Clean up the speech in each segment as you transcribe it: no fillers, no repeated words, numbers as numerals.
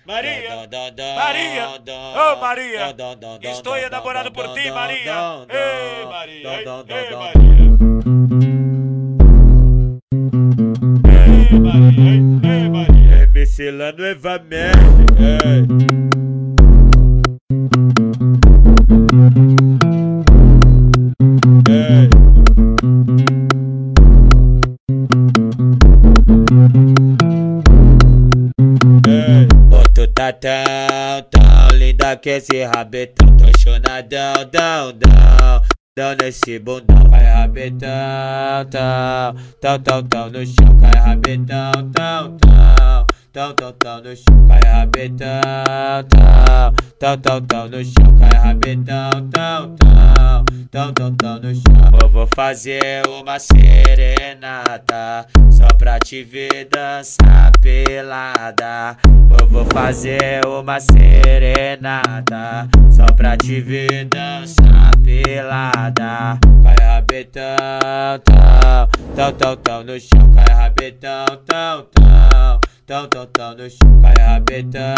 Maria, Maria, oh Maria, estou enamorado por ti, Maria. Ei, Maria, ei, Maria. Ei, Maria, ei, Maria. MC lá novamente, Tu tá tão linda que esse rabetão. Tô chonadão, dão nesse bundão. Cai rabetão, tão no chão. Cai rabetão, tão no chão. Cai rabetão, tão no chão. Cai rabetão, tão no chão. Eu vou fazer uma serenata só pra te ver dançar pelada. Eu vou fazer uma serenata só pra te ver dançar pelada. Cai rabetão, tão no chão. Cai rabetão, tão no chão. Cai rabetão,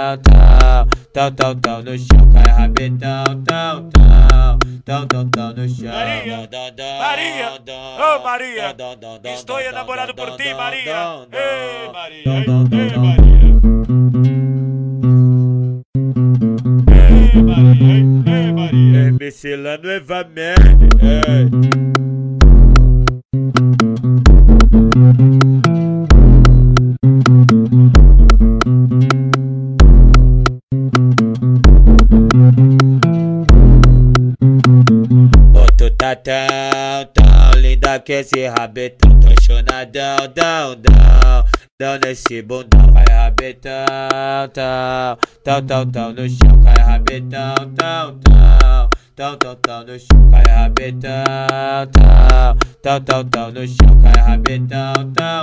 tão no chão. Cai rabetão, tão no chão. Maria, oh Maria, estou enamorado por ti, Maria. Ei, Maria, ei, Maria. Ei, Maria, ei, Maria. MC lá novamente, Tu tá tão linda que esse rabetão. Tô chonadão, dão nesse bundão. Cai rabetão, tão no chão. Cai rabetão, tão no chão. Cai rabetão, tão no chão. Cai rabetão,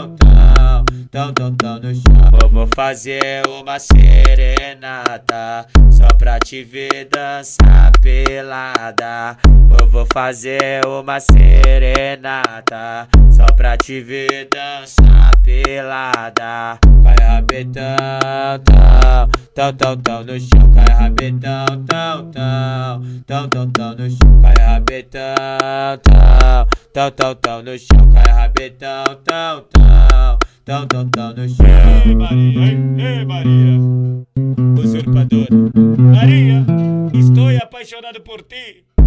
tão no chão. Eu vou fazer uma serenata só pra te ver dançar pelada. Eu vou fazer uma serenata só pra te ver dançar pelada. Cai rabetão, tão no chão. Cai rabetão, tão no chão. Cai rabetão, tão no chão. Cai rabetão, tão no chão. Ei, Maria, ei, Maria. Usurpadora. Maria, estou apaixonado por ti.